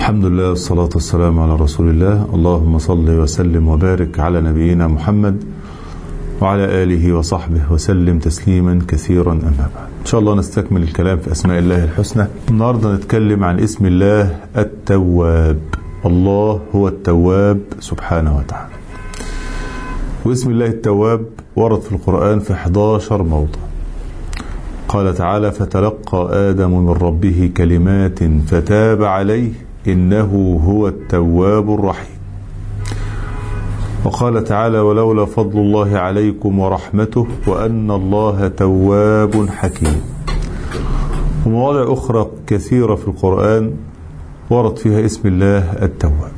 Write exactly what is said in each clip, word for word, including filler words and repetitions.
الحمد لله والصلاة والسلام على رسول الله. اللهم صل وسلم وبارك على نبينا محمد وعلى آله وصحبه وسلم تسليما كثيرا. أما بعد، إن شاء الله نستكمل الكلام في أسماء الله الحسنى. النهاردة نتكلم عن اسم الله التواب. الله هو التواب سبحانه وتعالى، واسم الله التواب ورد في القرآن في إحدى عشر موضع. قال تعالى: فتلقى آدم من ربه كلمات فتاب عليه إنه هو التواب الرحيم. وقال تعالى: ولولا فضل الله عليكم ورحمته وأن الله تواب حكيم. ومواضع أخرى كثيرة في القرآن ورد فيها اسم الله التواب.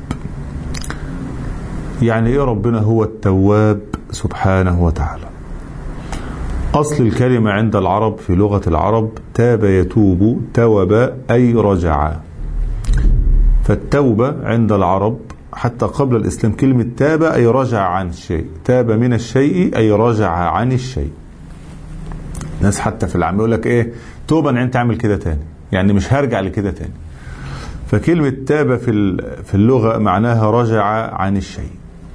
يعني إيه ربنا هو التواب سبحانه وتعالى؟ أصل الكلمة عند العرب في لغة العرب تاب يتوب، توب أي رجع. فالتوبة عند العرب حتى قبل الإسلام كلمة تاب أي رجع عن الشيء، تاب من الشيء أي رجع عن الشيء. الناس حتى في العام يقول لك إيه، توبة أن أنت تعمل كده تاني، يعني مش هرجع لكده تاني. فكلمة تاب في في اللغة معناها رجع عن الشيء.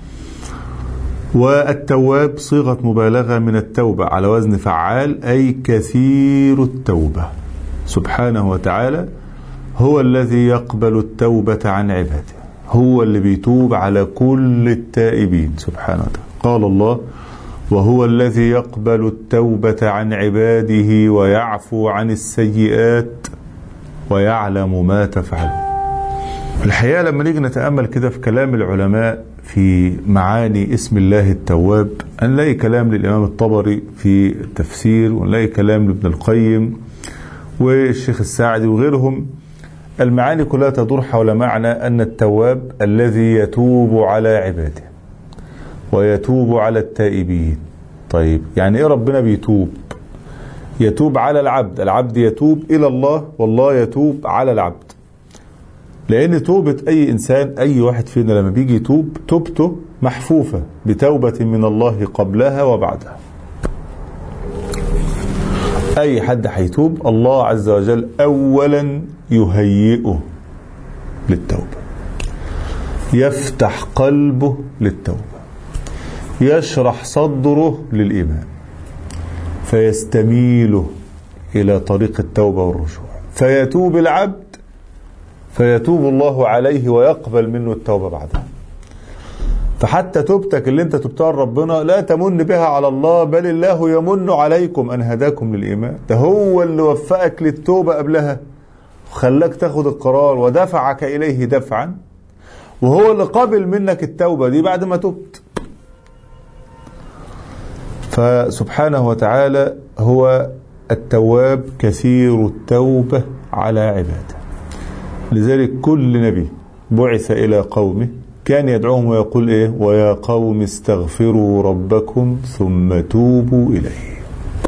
والتواب صيغة مبالغة من التوبة على وزن فعال، أي كثير التوبة. سبحانه وتعالى هو الذي يقبل التوبة عن عباده، هو اللي بيتوب على كل التائبين سبحانه وتعالى. قال الله: وهو الذي يقبل التوبة عن عباده ويعفو عن السيئات ويعلم ما تفعلون. الحقيقة لما نيجي نتأمل كده في كلام العلماء في معاني اسم الله التواب، نلاقي كلام للإمام الطبري في التفسير، ونلاقي كلام لابن القيم والشيخ الساعدي وغيرهم. المعاني كلها تدور حول معنى أن التواب الذي يتوب على عباده ويتوب على التائبين. طيب يعني إيه ربنا بيتوب؟ يتوب على العبد، العبد يتوب إلى الله والله يتوب على العبد. لأن توبة أي إنسان، أي واحد فينا لما بيجي يتوب، توبته محفوفة بتوبة من الله قبلها وبعدها. أي حد هيتوب الله عز وجل أولا يهيئه للتوبة، يفتح قلبه للتوبة، يشرح صدره للإيمان، فيستميله إلى طريق التوبة والرجوع، فيتوب العبد فيتوب الله عليه ويقبل منه التوبة بعدها. فحتى توبتك اللي انت تبتها ربنا لا تمن بها على الله، بل الله يمن عليكم أن هداكم للإيمان. ده هو اللي وفقك للتوبة قبلها وخلاك تاخد القرار ودفعك إليه دفعا، وهو اللي قبل منك التوبة دي بعد ما تبت. فسبحانه وتعالى هو التواب كثير التوبة على عباده. لذلك كل نبي بعث إلى قومه كان يدعوهم ويقول إيه؟ ويا قوم استغفروا ربكم ثم توبوا إليه.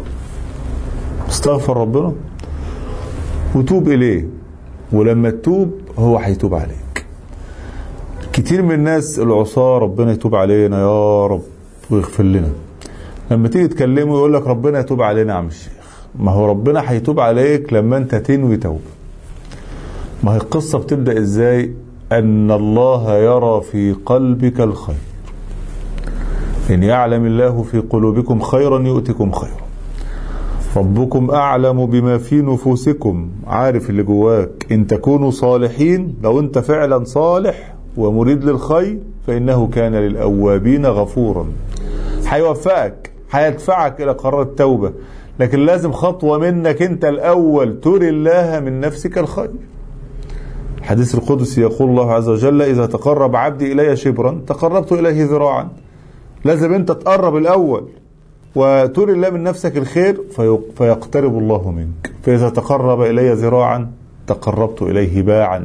استغفر ربنا وتوب إليه، ولما تتوب هو هيتوب عليك. كتير من الناس العصاة ربنا يتوب علينا يا رب ويغفر لنا، لما تيجي تكلمه يقول لك ربنا يتوب علينا يا عم الشيخ. ما هو ربنا هيتوب عليك لما انت تنوي توبة. ما هي القصة بتبدأ ازاي؟ أن الله يرى في قلبك الخير. إن يعلم الله في قلوبكم خيرا يؤتكم خيرا. ربكم أعلم بما في نفوسكم، عارف اللي جواك. إن تكونوا صالحين، لو أنت فعلا صالح ومريد للخير فإنه كان للأوابين غفورا. هيوفقك، هيدفعك إلى قرار التوبة، لكن لازم خطوة منك أنت الأول تري الله من نفسك الخير. حديث القدسي يقول الله عز وجل: إذا تقرب عبدي إلي شبرا تقربت إليه ذراعا. لازم أنت تقرب الأول وتري الله من نفسك الخير فيقترب الله منك. فإذا تقرب إلي ذراعا تقربت إليه باعا،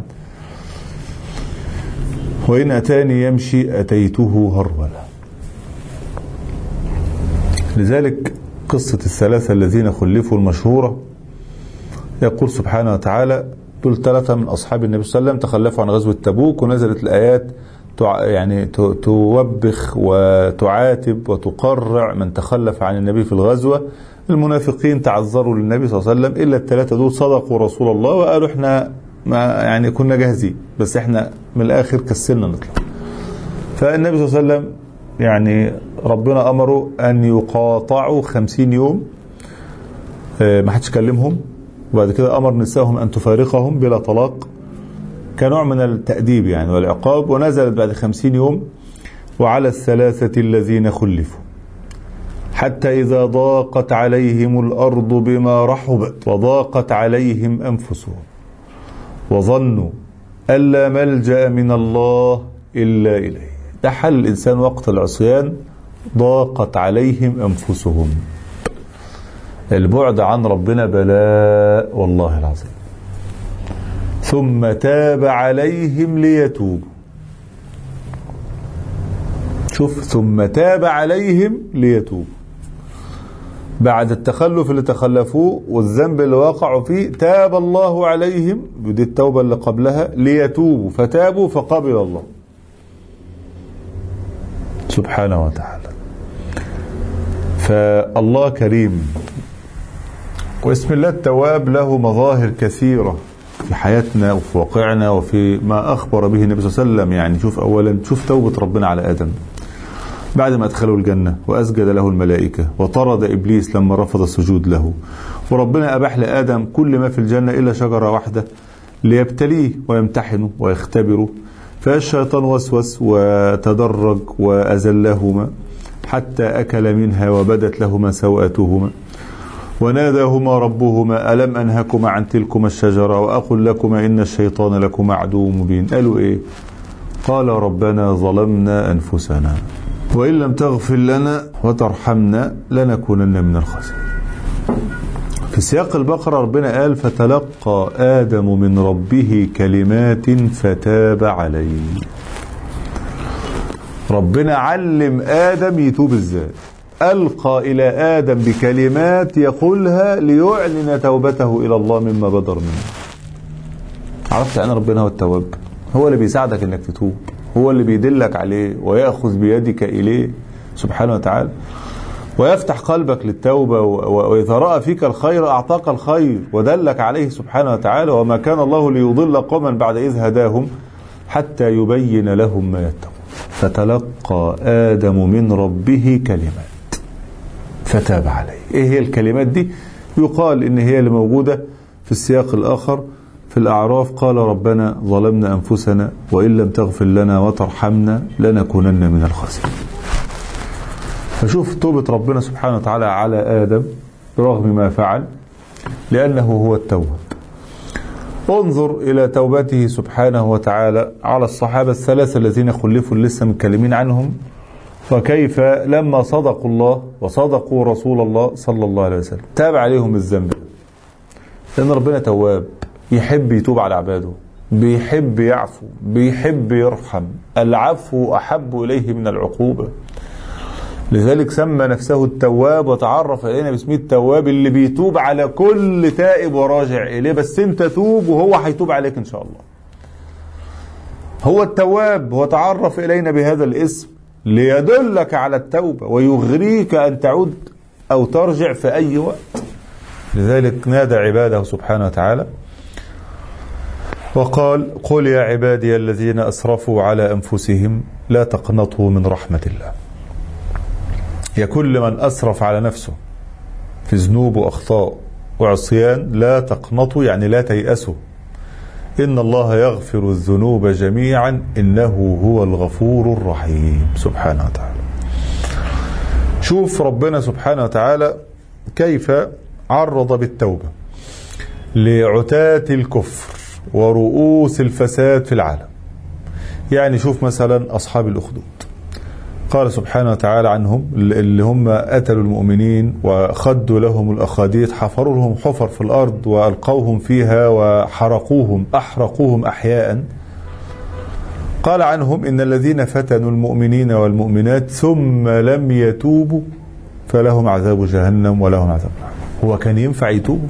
وإن أتاني يمشي أتيته هرولا. لذلك قصة الثلاثة الذين خلفوا المشهورة يقول سبحانه وتعالى: دول ثلاثة من أصحاب النبي صلى الله عليه وسلم تخلفوا عن غزوة تبوك، ونزلت الآيات يعني توبخ وتعاتب وتقرع من تخلف عن النبي في الغزوة. المنافقين تعذروا للنبي صلى الله عليه وسلم، إلا الثلاثة دول صدقوا رسول الله وقالوا احنا ما يعني كنا جاهزين، بس احنا من الآخر كسلنا نطلع. فالنبي صلى الله عليه وسلم يعني ربنا أمره أن يقاطعوا خمسين يوم ما حدش كلمهم، وبعد كده أمر نسائهم أن تفارقهم بلا طلاق كنوع من التأديب يعني والعقاب. ونزلت بعد خمسين يوم وعلى الثلاثة الذين خلفوا حتى إذا ضاقت عليهم الأرض بما رحبت وضاقت عليهم أنفسهم وظنوا ألا ملجأ من الله إلا إليه. ده حل الإنسان وقت العصيان، ضاقت عليهم أنفسهم. البعد عن ربنا بلاء والله العظيم. ثم تاب عليهم ليتوبوا. شوف، ثم تاب عليهم ليتوبوا. بعد التخلف اللي تخلفوه والذنب اللي وقعوا فيه تاب الله عليهم، ودي التوبة اللي قبلها، ليتوبوا فتابوا فقبل الله سبحانه وتعالى. فالله كريم، واسم الله التواب له مظاهر كثيرة في حياتنا وفي واقعنا وفي ما أخبر به النبي صلى الله عليه وسلم. يعني شوف أولا، شوف توبة ربنا على آدم بعد ما أدخله الجنة وأسجد له الملائكة وطرد إبليس لما رفض السجود له، وربنا أباح لآدم كل ما في الجنة إلا شجرة واحدة ليبتليه ويمتحنه ويختبره. فالشيطان وسوس وتدرج وأزلهما حتى أكل منها وبدت لهما سوءتهما وناداهما ربهما ألم أنهكما عن تلكما الشجرة وأقل لكما إن الشيطان لكما عدو مبين. قالوا إيه؟ قال ربنا ظلمنا أنفسنا وإن لم تغفر لنا وترحمنا لنكونن من الخاسرين. في سياق البقرة ربنا قال فتلقى آدم من ربه كلمات فتاب عليه. ربنا علم آدم يتوب ازاي، ألقى إلى آدم بكلمات يقولها ليعلن توبته إلى الله مما بدر منه. عرفت أن ربنا هو التواب، هو اللي بيساعدك انك تتوب، هو اللي بيدلك عليه ويأخذ بيدك إليه سبحانه وتعالى، ويفتح قلبك للتوبة، وإذا رأى فيك الخير أعطاك الخير ودلك عليه سبحانه وتعالى. وما كان الله ليضل قوما بعد إذ هداهم حتى يبين لهم ما يتقون. فتلقى آدم من ربه كلمات فتاب عليه. إيه هي الكلمات دي؟ يقال إن هي اللي موجودة في السياق الآخر في الأعراف، قال ربنا ظلمنا أنفسنا وإن لم تغفر لنا وترحمنا لنكونن من الخاسرين. فشوف توبة ربنا سبحانه وتعالى على آدم برغم ما فعل، لأنه هو التواب. انظر إلى توبته سبحانه وتعالى على الصحابة الثلاثة الذين خلفوا لسه متكلمين عنهم، وكيف لما صدقوا الله وصدقوا رسول الله صلى الله عليه وسلم تاب عليهم الذنب. لأن ربنا تواب، يحب يتوب على عباده، بيحب يعفو، بيحب يرحم. العفو أحب إليه من العقوبة، لذلك سمى نفسه التواب وتعرف إلينا باسمه التواب، اللي بيتوب على كل تائب وراجع إليه. بس أنت توب وهو هيتوب عليك إن شاء الله. هو التواب، هو تعرف إلينا بهذا الاسم ليدلك على التوبة ويغريك أن تعود أو ترجع في أي وقت. لذلك نادى عباده سبحانه وتعالى وقال قل يا عبادي الذين أسرفوا على أنفسهم لا تقنطوا من رحمة الله. يا كل من أسرف على نفسه في ذنوب وأخطاء وعصيان لا تقنطوا، يعني لا تيأسوا، إن الله يغفر الذنوب جميعا إنه هو الغفور الرحيم سبحانه وتعالى. شوف ربنا سبحانه وتعالى كيف عرض بالتوبة لعتاة الكفر ورؤوس الفساد في العالم. يعني شوف مثلا أصحاب الأخدود، قال سبحانه وتعالى عنهم اللي هم قتلوا المؤمنين وخدوا لهم الأخاديد، حفروا لهم حفر في الأرض وألقوهم فيها وحرقوهم أحرقوهم أحياء. قال عنهم إن الذين فتنوا المؤمنين والمؤمنات ثم لم يتوبوا فلهم عذاب جهنم ولهم عذاب النار. هو كان ينفع يتوب؟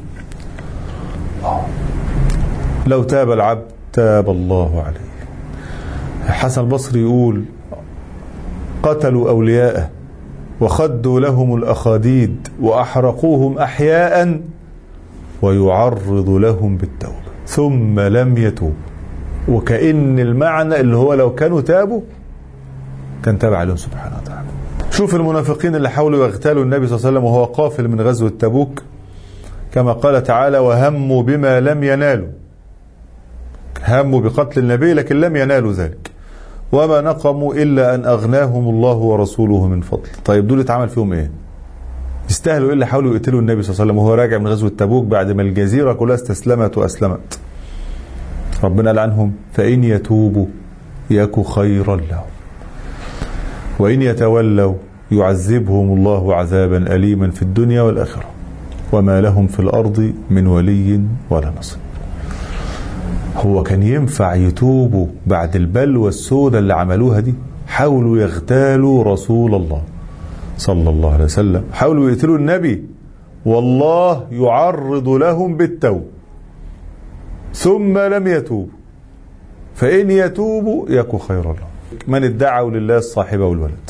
لو تاب العبد تاب الله عليه. حسن البصري يقول قتلوا أولياءه وخدوا لهم الأخاديد وأحرقوهم أحياء ويعرض لهم بالتوبة ثم لم يتوب. وكأن المعنى اللي هو لو كانوا تابوا كان تاب عليهم سبحانه وتعالى. شوف المنافقين اللي حاولوا يغتالوا النبي صلى الله عليه وسلم وهو قافل من غزوة تبوك، كما قال تعالى وهموا بما لم ينالوا، هموا بقتل النبي لكن لم ينالوا ذلك، وما نقموا إلا أن أغناهم الله ورسوله من فضل. طيب دول اتعمل فيهم إيه؟ يستاهلوا إيه اللي حاولوا يقتلوا النبي صلى الله عليه وسلم وهو راجع من غزوة تبوك بعد ما الجزيرة كلها استسلمت وأسلمت؟ ربنا قال عنهم فإن يتوبوا يك خيرا لهم وإن يتولوا يعذبهم الله عذابا أليما في الدنيا والآخرة وما لهم في الأرض من ولي ولا نصير. هو كان ينفع يتوبوا بعد البلوى السوداء اللي عملوها دي؟ حاولوا يغتالوا رسول الله صلى الله عليه وسلم، حاولوا يقتلوا النبي، والله يعرض لهم بالتوبة ثم لم يتوبوا، فإن يتوبوا يكن خيرا لهم. من ادعوا لله الصاحبة والولد.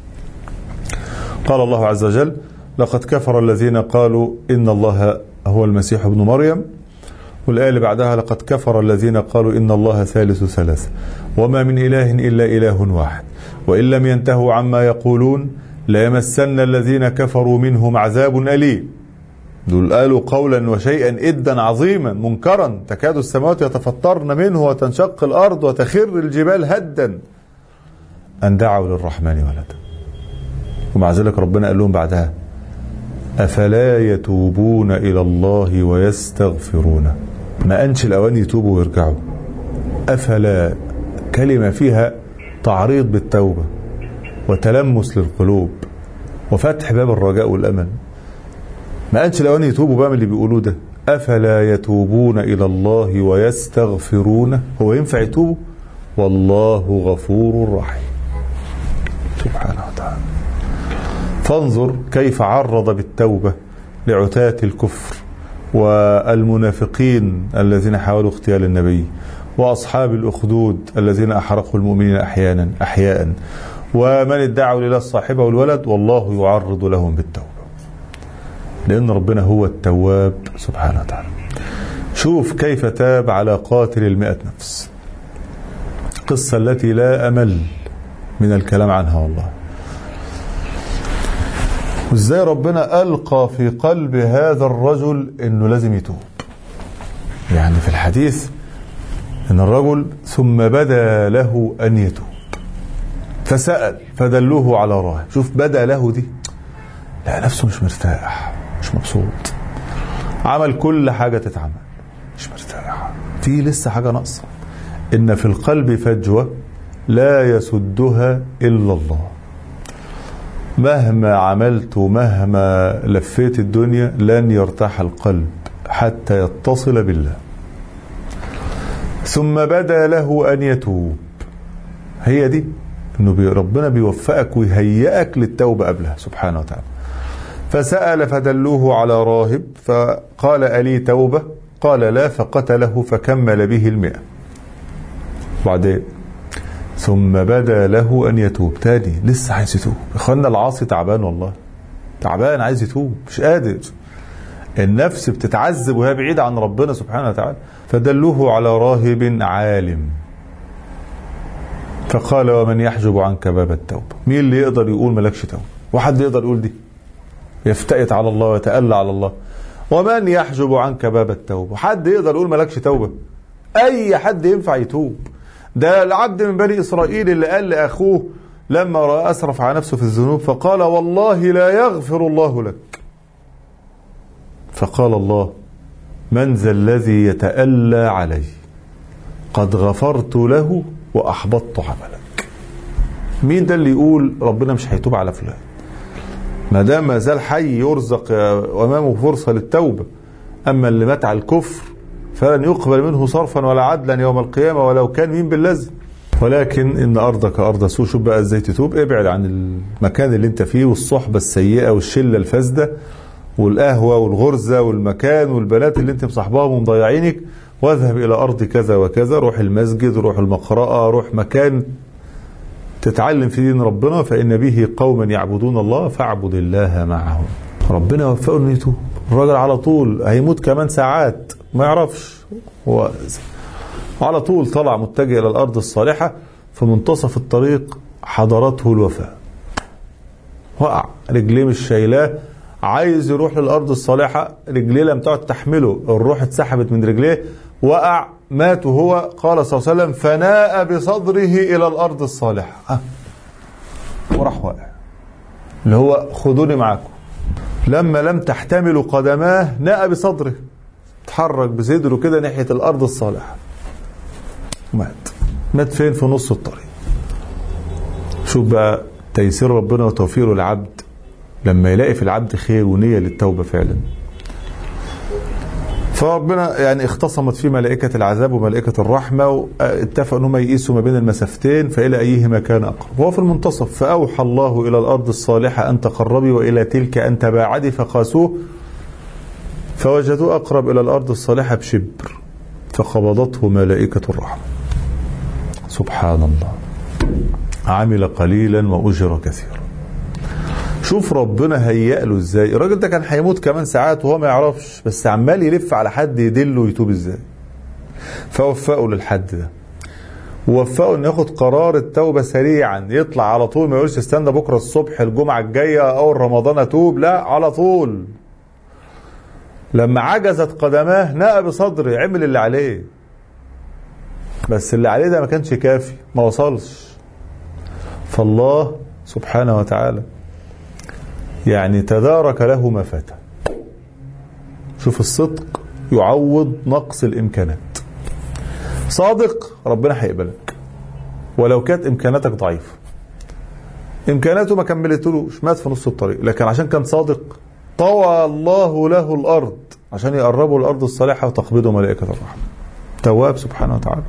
قال الله عز وجل لقد كفر الذين قالوا إن الله هو المسيح ابن مريم، والآية اللي بعدها لقد كفر الذين قالوا إن الله ثالث ثلاثة وما من إله إلا إله واحد وإن لم ينتهوا عما يقولون ليمسن الذين كفروا منهم عذاب أليم. دول قالوا قولا وشيئا إدا عظيما منكرا تكاد السماوات يتفطرن منه وتنشق الأرض وتخر الجبال هدا أن دعوا للرحمن ولدا. ومع ذلك ربنا قال لهم بعدها أفلا يتوبون إلى الله ويستغفرونه. ما أنش الأوان يتوبوا ويرجعوا؟ أفلا كلمة فيها تعريض بالتوبة وتلمس للقلوب وفتح باب الرجاء والأمل. ما أنش الأوان يتوبوا بقى من اللي بيقولوه ده؟ أفلا يتوبون إلى الله ويستغفرونه. هو ينفع يتوبوا؟ والله غفور رحيم سبحانه وتعالى. فانظر كيف عرض بالتوبة لعتاة الكفر والمنافقين الذين حاولوا اغتيال النبي وأصحاب الأخدود الذين أحرقوا المؤمنين أحيانا أحياء ومن ادعوا لله الصاحبة والولد، والله يعرض لهم بالتوبة لأن ربنا هو التواب سبحانه وتعالى. شوف كيف تاب على قاتل المئة نفس، قصة التي لا أمل من الكلام عنها والله. وازاي ربنا ألقى في قلب هذا الرجل انه لازم يتوب. يعني في الحديث ان الرجل ثم بدا له ان يتوب فسأل فدلوه على راهب. شوف بدا له دي، لا نفسه مش مرتاح مش مبسوط، عمل كل حاجة تتعمل مش مرتاح، في لسه حاجة ناقصة. ان في القلب فجوة لا يسدها الا الله. مهما عملت ومهما لفيت الدنيا لن يرتاح القلب حتى يتصل بالله. ثم بدا له أن يتوب. هي دي انه ربنا بيوفقك ويهيئك للتوبة قبلها سبحانه وتعالى. فسأل فدلوه على راهب فقال ألي توبة؟ قال لا، فقتله فكمل به المئة. بعدين ثم بدا له أن يتوب تاني، لسه عايز يتوب. اخوانا العاصي تعبان والله، تعبان عايز يتوب مش قادر، النفس بتتعذب وهي بعيدة عن ربنا سبحانه وتعالى. فدلوه على راهب عالم فقال ومن يحجب عنك باب التوبة؟ مين اللي يقدر يقول ملكش توبة؟ وحد يقدر يقول دي؟ يفتئت على الله ويتألى على الله. ومن يحجب عنك باب التوبة؟ حد يقدر يقول ملكش توبة؟ أي حد ينفع يتوب. ده العبد من بني إسرائيل اللي قال لأخوه لما رأى أسرف على نفسه في الذنوب فقال والله لا يغفر الله لك، فقال الله من ذا الذي يتألى علي؟ قد غفرت له وأحبطت عملك. مين ده اللي يقول ربنا مش هيتوب على فلان؟ ما دام ما زال حي يرزق وأمامه فرصة للتوبة. أما اللي مات على الكفر فلن يقبل منه صرفا ولا عدلا يوم القيامة ولو كان مين باللذ. ولكن إن أرضك أرض سوء. شوف بقى إزاي تتوب. ابعد عن المكان اللي انت فيه والصحبة السيئة والشلة الفاسدة والقهوة والغرزة والمكان والبنات اللي انت مصاحباهم ومضيعينك، واذهب إلى أرض كذا وكذا. روح المسجد، روح المقرأة، روح مكان تتعلم في دين ربنا. فإن به قوما يعبدون الله فاعبد الله معهم. ربنا وفقه انه يتوب. الراجل على طول هيموت كمان ساعات ما يعرفش، هو على طول طلع متجه إلى الأرض الصالحة. في منتصف الطريق حضرته الوفاة، وقع، رجليه مش شايلاه، عايز يروح للأرض الصالحة، رجليه لم تعد تحمله، الروح اتسحبت من رجليه، وقع، مات وهو قال صلى الله عليه وسلم فناء بصدره إلى الأرض الصالحة، ها وراح واقع، اللي هو خذوني معاكم. لما لم تحتمل قدماه ناء بصدره، تحرك بصدره كده ناحية الأرض الصالحة، مات. مات فين؟ في نص الطريق. شوف بقى تيسير ربنا وتوفيره العبد لما يلاقي في العبد خير ونية للتوبة فعلا. فربنا يعني اختصمت في ملائكة العذاب وملائكة الرحمة، واتفقوا انهم يقيسوا ما بين المسافتين فإلى أيهما كان أقرب. وهو في المنتصف، فأوحى الله إلى الأرض الصالحة أن تقربي وإلى تلك أن تباعدي، فقاسوه فوجدوه أقرب إلى الأرض الصالحة بشبر، فقبضته ملائكة الرحمة. سبحان الله، عمل قليلا وأجر كثيرا. شوف ربنا هيأ له ازاي. الراجل ده كان هيموت كمان ساعات وهو ما يعرفش، بس عمال يلف على حد يدله ويتوب ازاي. فوفقه للحد ده، ووفقه انه ياخد قرار التوبة سريعا، يطلع على طول، ما يقولش استنى بكرة الصبح الجمعة الجاية او رمضان اتوب، لا على طول. لما عجزت قدماه نأى بصدره، عمل اللي عليه، بس اللي عليه ده ما كانش كافي، ما وصلش. فالله سبحانه وتعالى يعني تدارك له ما فات. شوف الصدق يعوض نقص الإمكانات. صادق ربنا هيقبلك ولو كانت إمكاناتك ضعيفة. إمكاناته ما كملتلوش، مات في نص الطريق، لكن عشان كان صادق طوى الله له الأرض عشان يقربوا الأرض الصالحة وتقبضه ملائكة الرحمة. تواب سبحانه وتعالى،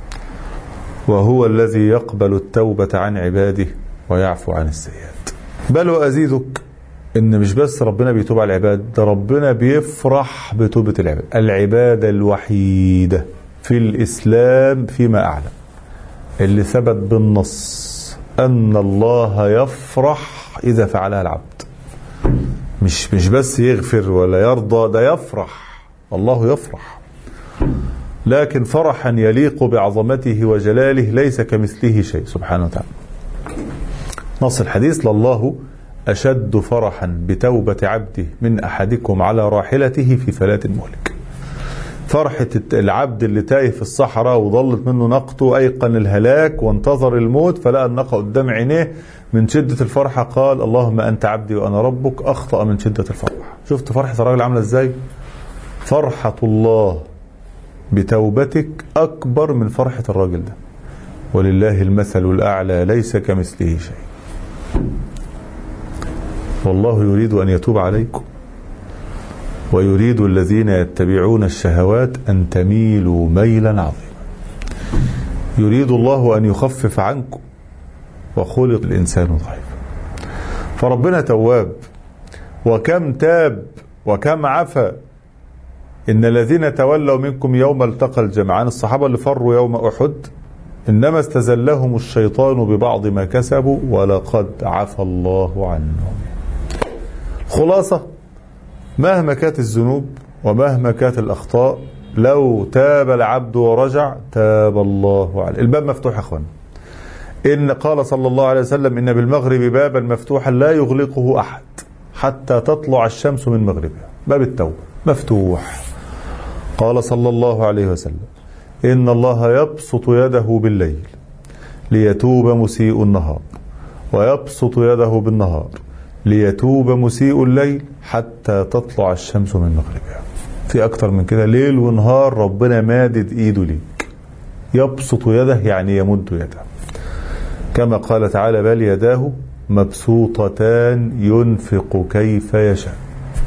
وهو الذي يقبل التوبة عن عباده ويعفو عن السيئات. بل وأزيدك إن مش بس ربنا بيتوب على العباد، ده ربنا بيفرح بتوبة العباد. العبادة الوحيدة في الإسلام فيما أعلم اللي ثبت بالنص أن الله يفرح إذا فعلها العبد. مش مش بس يغفر ولا يرضى، ده يفرح، الله يفرح، لكن فرحا يليق بعظمته وجلاله، ليس كمثله شيء سبحانه وتعالى. نص الحديث: لله أشد فرحا بتوبة عبده من أحدكم على راحلته في فلاة المهلك. فرحة العبد اللي تايه في الصحراء وضلت منه نقطه، أيقن الهلاك وانتظر الموت فلقى النقى قدام عينيه، من شدة الفرحة قال: اللهم أنت عبدي وأنا ربك، أخطأ من شدة الفرحة. شفت فرحة الراجل عاملة إزاي؟ فرحة الله بتوبتك أكبر من فرحة الراجل ده، ولله المثل الأعلى ليس كمثله شيء. والله يريد أن يتوب عليكم، ويريد الذين يتبعون الشهوات أن تميلوا ميلا عظيما. يريد الله أن يخفف عنكم، وخلق الإنسان ضعيفا. فربنا تواب، وكم تاب وكم عفا. إن الذين تولوا منكم يوم التقى الجمعان، الصحابة اللي فروا يوم أحد، إنما استزلهم الشيطان ببعض ما كسبوا ولقد عفى الله عنهم. خلاصة: مهما كانت الذنوب ومهما كانت الأخطاء، لو تاب العبد ورجع تاب الله عليه. الباب مفتوح يا أخوان. إن قال صلى الله عليه وسلم: إن بالمغرب بابا مفتوحا لا يغلقه أحد حتى تطلع الشمس من مغربها. باب التوبة مفتوح. قال صلى الله عليه وسلم: إن الله يبسط يده بالليل ليتوب مسيء النهار، ويبسط يده بالنهار ليتوب مسيء الليل حتى تطلع الشمس من مغربها. في أكتر من كده، ليل ونهار ربنا مادد إيده ليك. يبسط يده يعني يمد يده، كما قال تعالى: بل يداه مبسوطتان ينفق كيف يشاء.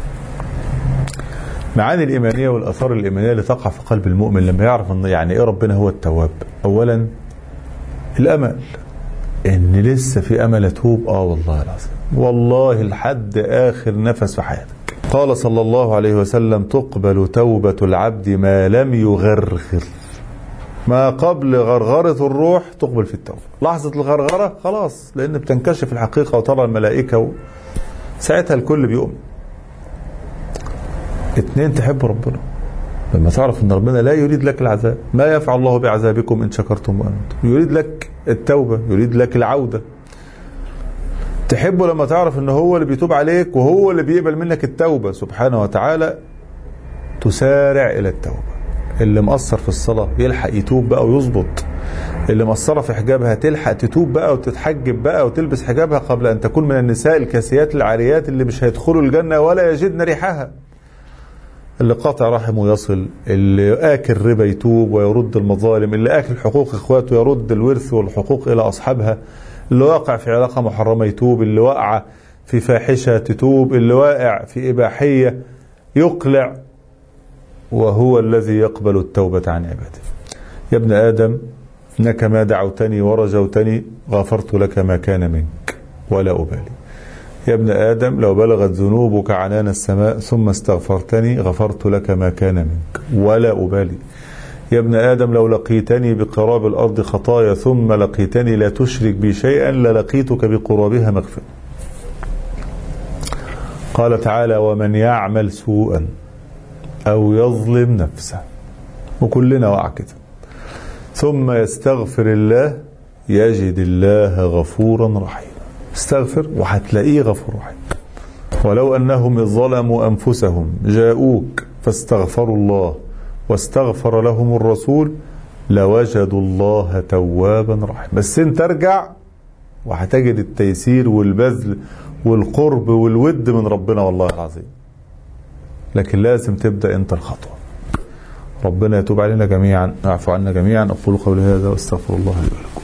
معاني الإيمانية والأثار الإيمانية اللي تقع في قلب المؤمن لما يعرف أن يعني إيه ربنا هو التواب. أولا الأمل، إن لسه في أمل أتوب. آه والله العظيم، والله لحد آخر نفس في حياتك. قال صلى الله عليه وسلم: تقبل توبة العبد ما لم يغرغر. ما قبل غرغرة الروح تقبل في التوبة. لحظة الغرغرة خلاص، لأن بتنكشف الحقيقة وترى الملائكة و... ساعتها الكل بيؤمن. اتنين، تحب ربنا. لما تعرف ان ربنا لا يريد لك العذاب، ما يفعل الله بعذابكم ان شكرتم وامنتم، يريد لك التوبة، يريد لك العودة. تحبه لما تعرف ان هو اللي بيتوب عليك وهو اللي بيقبل منك التوبة سبحانه وتعالى، تسارع الى التوبة. اللي مقصر في الصلاة يلحق يتوب بقى ويظبط، اللي مقصرة في حجابها تلحق تتوب بقى وتتحجب بقى وتلبس حجابها قبل ان تكون من النساء الكاسيات العاريات اللي مش هيدخلوا الجنة ولا يجدن ريحها. اللي قاطع رحمه يصل، اللي آكل ربا يتوب ويرد المظالم، اللي آكل حقوق إخواته يرد الورث والحقوق إلى أصحابها، اللي واقع في علاقة محرمة يتوب، اللي واقع في فاحشة تتوب، اللي واقع في إباحية يقلع، وهو الذي يقبل التوبة عن عباده. يا ابن آدم إنك ما دعوتني ورجوتني غفرت لك ما كان منك ولا أبالي. يا ابن آدم لو بلغت ذنوبك عنان السماء ثم استغفرتني غفرت لك ما كان منك ولا أبالي. يا ابن آدم لو لقيتني بقراب الأرض خطايا ثم لقيتني لا تشرك بي شيئا للقيتك بقرابها مغفرة. قال تعالى ومن يعمل سوءا أو يظلم نفسه، وكلنا وقع كده، ثم يستغفر الله يجد الله غفورا رحيما. استغفر وهتلاقيه غفور رحيم. ولو أنهم ظلموا أنفسهم جاءوك فاستغفروا الله واستغفر لهم الرسول لوجدوا الله توابا رحيما. بس انت ارجع وهتجد التيسير والبذل والقرب والود من ربنا والله العظيم. لكن لازم تبدأ انت الخطوة. ربنا يتوب علينا جميعا ويعفو عنا جميعا. أقول قولي هذا واستغفر الله لي ولكم.